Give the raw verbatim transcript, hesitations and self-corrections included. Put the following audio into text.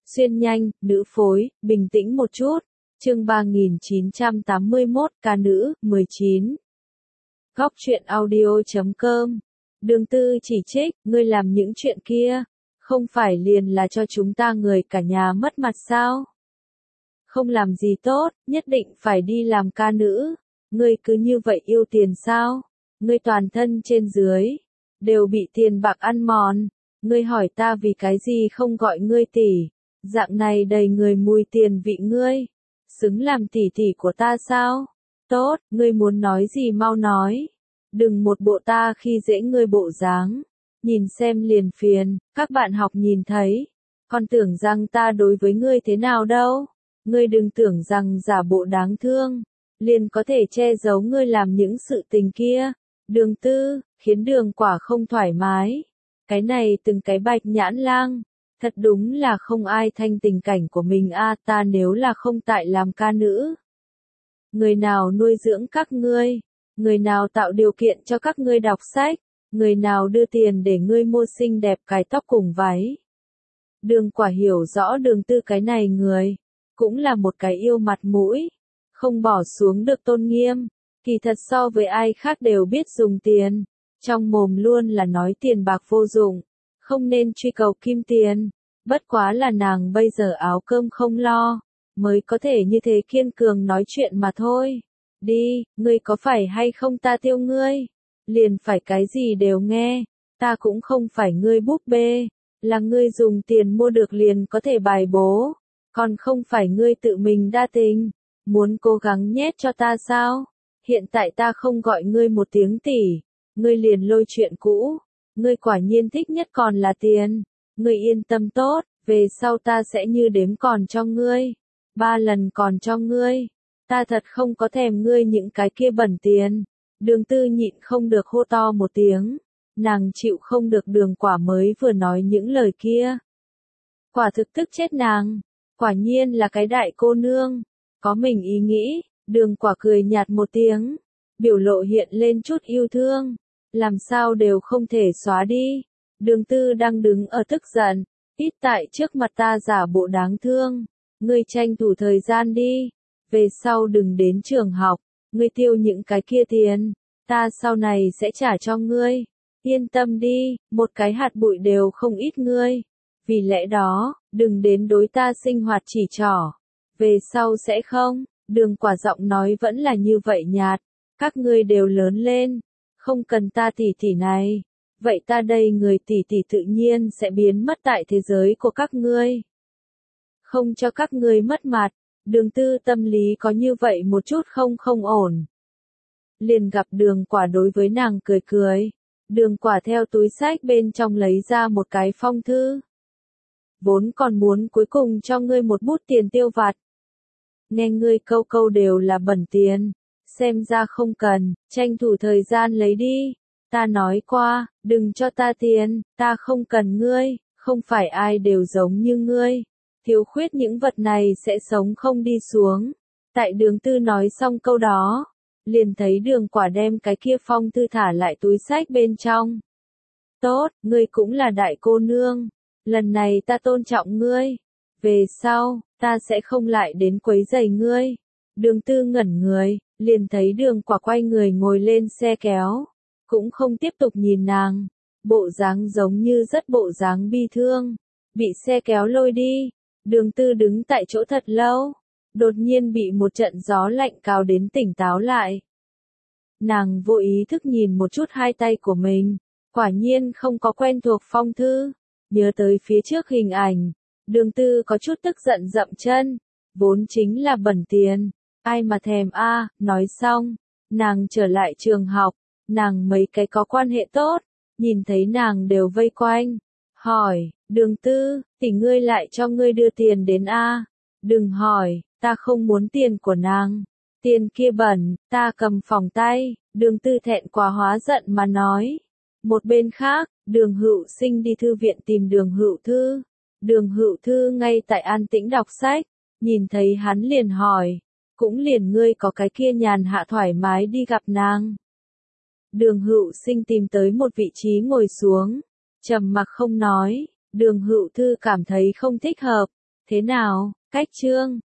Xuyên nhanh, nữ phối, bình tĩnh một chút. Chương ba nghìn chín trăm tám mươi mốt, ca nữ, mười chín. Góc truyện audio chấm com. Đường Tư chỉ trích, ngươi làm những chuyện kia, không phải liền là cho chúng ta người cả nhà mất mặt sao? Không làm gì tốt, nhất định phải đi làm ca nữ. Ngươi cứ như vậy yêu tiền sao? Ngươi toàn thân trên dưới đều bị tiền bạc ăn mòn. Ngươi hỏi ta vì cái gì không gọi ngươi tỷ? Dạng này đầy người mùi tiền vị ngươi, xứng làm tỷ tỷ của ta sao? Tốt, ngươi muốn nói gì mau nói. Đừng một bộ ta khi dễ ngươi bộ dáng. Nhìn xem liền phiền, các bạn học nhìn thấy. Còn tưởng rằng ta đối với ngươi thế nào đâu. Ngươi đừng tưởng rằng giả bộ đáng thương, liền có thể che giấu ngươi làm những sự tình kia. Đường Tư, khiến Đường Quả không thoải mái. Cái này từng cái bạch nhãn lang. Thật đúng là không ai thanh tình cảnh của mình a, à, ta nếu là không tại làm ca nữ. Người nào nuôi dưỡng các ngươi? Người nào tạo điều kiện cho các ngươi đọc sách? Người nào đưa tiền để ngươi mua xinh đẹp cài tóc cùng váy? Đường Quả hiểu rõ Đường Tư cái này người, cũng là một cái yêu mặt mũi, không bỏ xuống được tôn nghiêm, kỳ thật so với ai khác đều biết dùng tiền, trong mồm luôn là nói tiền bạc vô dụng, không nên truy cầu kim tiền, bất quá là nàng bây giờ áo cơm không lo, mới có thể như thế kiên cường nói chuyện mà thôi. Đi, ngươi có phải hay không ta tiêu ngươi? Liền phải cái gì đều nghe, ta cũng không phải ngươi búp bê, là ngươi dùng tiền mua được liền có thể bài bố, còn không phải ngươi tự mình đa tình, muốn cố gắng nhét cho ta sao? Hiện tại ta không gọi ngươi một tiếng tỷ, ngươi liền lôi chuyện cũ, ngươi quả nhiên thích nhất còn là tiền, ngươi yên tâm tốt, về sau ta sẽ như đếm còn cho ngươi, ba lần còn cho ngươi, ta thật không có thèm ngươi những cái kia bẩn tiền. Đường Tư nhịn không được hô to một tiếng, nàng chịu không được Đường Quả mới vừa nói những lời kia. Quả thực tức chết nàng, quả nhiên là cái đại cô nương, có mình ý nghĩ. Đường Quả cười nhạt một tiếng, biểu lộ hiện lên chút yêu thương, làm sao đều không thể xóa đi. Đường Tư đang đứng ở tức giận, ít tại trước mặt ta giả bộ đáng thương, ngươi tranh thủ thời gian đi, về sau đừng đến trường học, ngươi tiêu những cái kia tiền, ta sau này sẽ trả cho ngươi, yên tâm đi, một cái hạt bụi đều không ít ngươi, vì lẽ đó, đừng đến đối ta sinh hoạt chỉ trỏ, về sau sẽ không. Đường Quả giọng nói vẫn là như vậy nhạt, các ngươi đều lớn lên, không cần ta tỷ tỷ này, vậy ta đây người tỷ tỷ tự nhiên sẽ biến mất tại thế giới của các ngươi. Không cho các ngươi mất mặt, Đường Tư tâm lý có như vậy một chút không không ổn. Liền gặp Đường Quả đối với nàng cười cười, Đường Quả theo túi xách bên trong lấy ra một cái phong thư. Vốn còn muốn cuối cùng cho ngươi một bút tiền tiêu vặt. Nghe ngươi câu câu đều là bẩn tiền, xem ra không cần, tranh thủ thời gian lấy đi. Ta nói qua, đừng cho ta tiền, ta không cần ngươi, không phải ai đều giống như ngươi. Thiếu khuyết những vật này sẽ sống không đi xuống. Tại Đường Tư nói xong câu đó, liền thấy Đường Quả đem cái kia phong thư thả lại túi xách bên trong. Tốt, ngươi cũng là đại cô nương, lần này ta tôn trọng ngươi. Về sau, ta sẽ không lại đến quấy rầy ngươi. Đường Tư ngẩn người, liền thấy Đường Quả quay người ngồi lên xe kéo, cũng không tiếp tục nhìn nàng, bộ dáng giống như rất bộ dáng bi thương, bị xe kéo lôi đi. Đường Tư đứng tại chỗ thật lâu, đột nhiên bị một trận gió lạnh cào đến tỉnh táo lại. Nàng vô ý thức nhìn một chút hai tay của mình, quả nhiên không có quen thuộc phong thư, nhớ tới phía trước hình ảnh. Đường Tư có chút tức giận dậm chân, vốn chính là bẩn tiền, ai mà thèm a, à, nói xong, nàng trở lại trường học, nàng mấy cái có quan hệ tốt, nhìn thấy nàng đều vây quanh, hỏi, Đường Tư, tỷ ngươi lại cho ngươi đưa tiền đến a, à? Đừng hỏi, ta không muốn tiền của nàng, tiền kia bẩn, ta cầm phòng tay. Đường Tư thẹn quá hóa giận mà nói. Một bên khác, Đường Hữu Sinh đi thư viện tìm Đường Hữu Thư. Đường Hữu Thư ngay tại an tĩnh đọc sách, nhìn thấy hắn liền hỏi, cũng liền ngươi có cái kia nhàn hạ thoải mái đi gặp nàng. Đường Hữu Sinh tìm tới một vị trí ngồi xuống, trầm mặc không nói. Đường Hữu Thư cảm thấy không thích hợp, Thế nào, cách chương